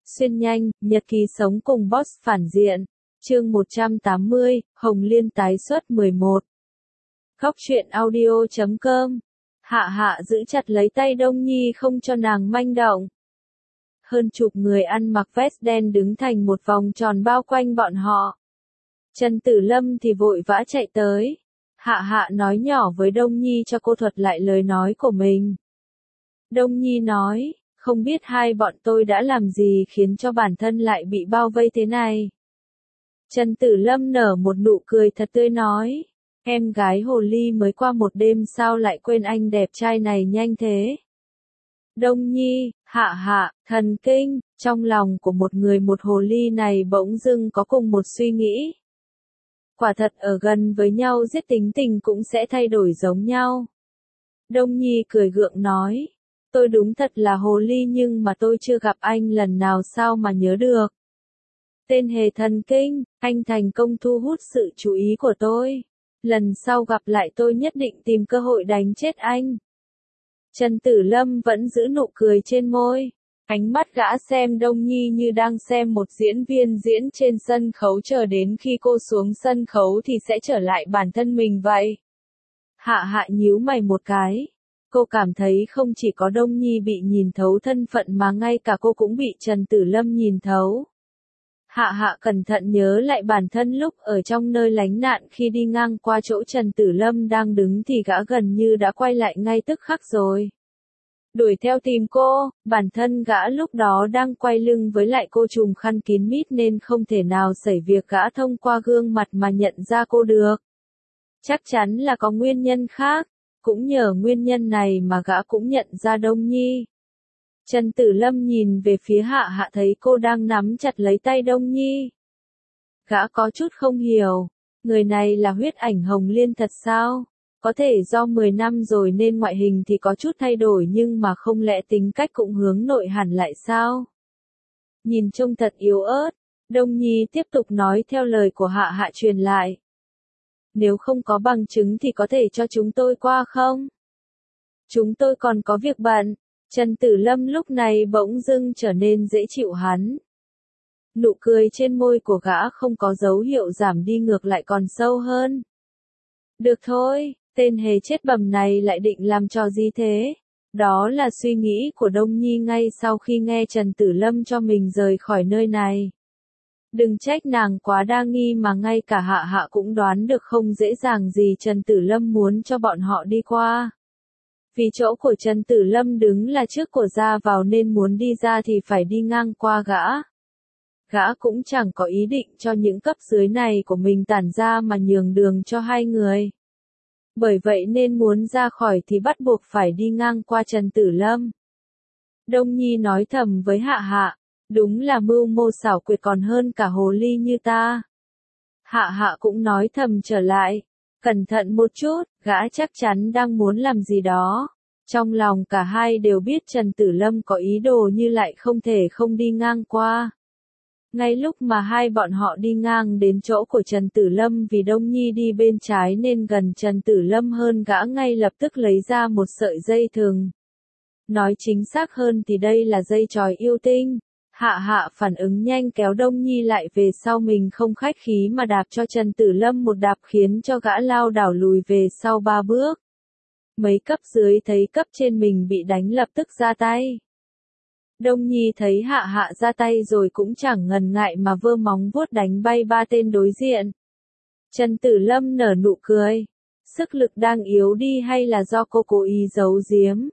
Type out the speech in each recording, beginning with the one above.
Xuyên nhanh, nhật ký sống cùng boss phản diện. Chương 180, Hồng Liên tái xuất 11. Góc truyện audio.com. Hạ Hạ giữ chặt lấy tay Đông Nhi không cho nàng manh động. Hơn chục người ăn mặc vest đen đứng thành một vòng tròn bao quanh bọn họ. Trần Tử Lâm thì vội vã chạy tới. Hạ Hạ nói nhỏ với Đông Nhi cho cô thuật lại lời nói của mình. Đông Nhi nói, không biết hai bọn tôi đã làm gì khiến cho bản thân lại bị bao vây thế này. Trần Tử Lâm nở một nụ cười thật tươi nói, em gái hồ ly mới qua một đêm sao lại quên anh đẹp trai này nhanh thế. Đông Nhi, Hạ Hạ, thần kinh, trong lòng của một người một hồ ly này bỗng dưng có cùng một suy nghĩ. Quả thật ở gần với nhau giết tính tình cũng sẽ thay đổi giống nhau. Đông Nhi cười gượng nói, tôi đúng thật là hồ ly nhưng mà tôi chưa gặp anh lần nào sao mà nhớ được. Tên hề thần kinh, anh thành công thu hút sự chú ý của tôi. Lần sau gặp lại tôi nhất định tìm cơ hội đánh chết anh. Trần Tử Lâm vẫn giữ nụ cười trên môi. Ánh mắt gã xem Đông Nhi như đang xem một diễn viên diễn trên sân khấu chờ đến khi cô xuống sân khấu thì sẽ trở lại bản thân mình vậy. Hạ Hạ nhíu mày một cái. Cô cảm thấy không chỉ có Đông Nhi bị nhìn thấu thân phận mà ngay cả cô cũng bị Trần Tử Lâm nhìn thấu. Hạ Hạ cẩn thận nhớ lại bản thân lúc ở trong nơi lánh nạn khi đi ngang qua chỗ Trần Tử Lâm đang đứng thì gã gần như đã quay lại ngay tức khắc rồi. Đuổi theo tìm cô, bản thân gã lúc đó đang quay lưng với lại cô trùm khăn kín mít nên không thể nào xảy việc gã thông qua gương mặt mà nhận ra cô được. Chắc chắn là có nguyên nhân khác, cũng nhờ nguyên nhân này mà gã cũng nhận ra Đông Nhi. Trần Tử Lâm nhìn về phía Hạ Hạ thấy cô đang nắm chặt lấy tay Đông Nhi. Gã có chút không hiểu, người này là huyết ảnh Hồng Liên thật sao? Có thể do 10 năm rồi nên ngoại hình thì có chút thay đổi nhưng mà không lẽ tính cách cũng hướng nội hẳn lại sao? Nhìn trông thật yếu ớt, Đông Nhi tiếp tục nói theo lời của Hạ Hạ truyền lại. Nếu không có bằng chứng thì có thể cho chúng tôi qua không? Chúng tôi còn có việc bận. Trần Tử Lâm lúc này bỗng dưng trở nên dễ chịu hắn. Nụ cười trên môi của gã không có dấu hiệu giảm đi ngược lại còn sâu hơn. Được thôi, tên hề chết bầm này lại định làm trò gì thế? Đó là suy nghĩ của Đông Nhi ngay sau khi nghe Trần Tử Lâm cho mình rời khỏi nơi này. Đừng trách nàng quá đa nghi mà ngay cả Hạ Hạ cũng đoán được không dễ dàng gì Trần Tử Lâm muốn cho bọn họ đi qua. Vì chỗ của Trần Tử Lâm đứng là trước của ra vào nên muốn đi ra thì phải đi ngang qua gã. Gã cũng chẳng có ý định cho những cấp dưới này của mình tản ra mà nhường đường cho hai người. Bởi vậy nên muốn ra khỏi thì bắt buộc phải đi ngang qua Trần Tử Lâm. Đông Nhi nói thầm với Hạ Hạ, đúng là mưu mô xảo quyệt còn hơn cả hồ ly như ta. Hạ Hạ cũng nói thầm trở lại, cẩn thận một chút, gã chắc chắn đang muốn làm gì đó. Trong lòng cả hai đều biết Trần Tử Lâm có ý đồ như lại không thể không đi ngang qua. Ngay lúc mà hai bọn họ đi ngang đến chỗ của Trần Tử Lâm vì Đông Nhi đi bên trái nên gần Trần Tử Lâm hơn gã ngay lập tức lấy ra một sợi dây thừng. Nói chính xác hơn thì đây là dây chói yêu tinh. Hạ Hạ phản ứng nhanh kéo Đông Nhi lại về sau mình không khách khí mà đạp cho Trần Tử Lâm một đạp khiến cho gã lao đảo lùi về sau 3 bước. Mấy cấp dưới thấy cấp trên mình bị đánh lập tức ra tay. Đông Nhi thấy Hạ Hạ ra tay rồi cũng chẳng ngần ngại mà vơ móng vuốt đánh bay 3 tên đối diện. Trần Tử Lâm nở nụ cười. Sức lực đang yếu đi hay là do cô cố ý giấu giếm?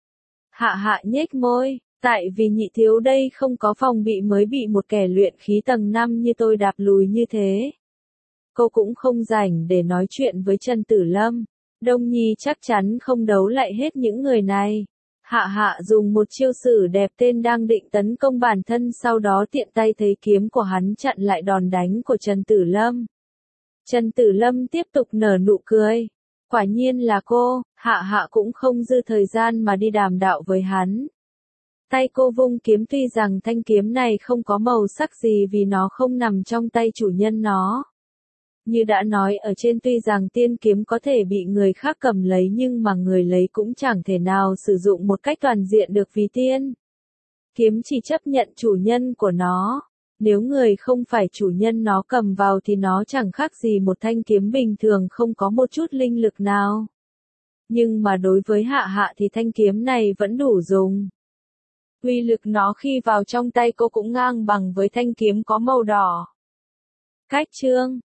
Hạ Hạ nhếch môi. Tại vì nhị thiếu đây không có phòng bị mới bị một kẻ luyện khí tầng 5 như tôi đạp lùi như thế. Cô cũng không rảnh để nói chuyện với Trần Tử Lâm. Đông Nhi chắc chắn không đấu lại hết những người này. Hạ Hạ dùng một chiêu sử đẹp tên đang định tấn công bản thân sau đó tiện tay thấy kiếm của hắn chặn lại đòn đánh của Trần Tử Lâm. Trần Tử Lâm tiếp tục nở nụ cười. Quả nhiên là cô, Hạ Hạ cũng không dư thời gian mà đi đàm đạo với hắn. Tay cô vung kiếm tuy rằng thanh kiếm này không có màu sắc gì vì nó không nằm trong tay chủ nhân nó. Như đã nói ở trên tuy rằng tiên kiếm có thể bị người khác cầm lấy nhưng mà người lấy cũng chẳng thể nào sử dụng một cách toàn diện được vì tiên. Kiếm chỉ chấp nhận chủ nhân của nó. Nếu người không phải chủ nhân nó cầm vào thì nó chẳng khác gì một thanh kiếm bình thường không có một chút linh lực nào. Nhưng mà đối với Hạ Hạ thì thanh kiếm này vẫn đủ dùng. Uy lực nó khi vào trong tay cô cũng ngang bằng với thanh kiếm có màu đỏ. Cách chương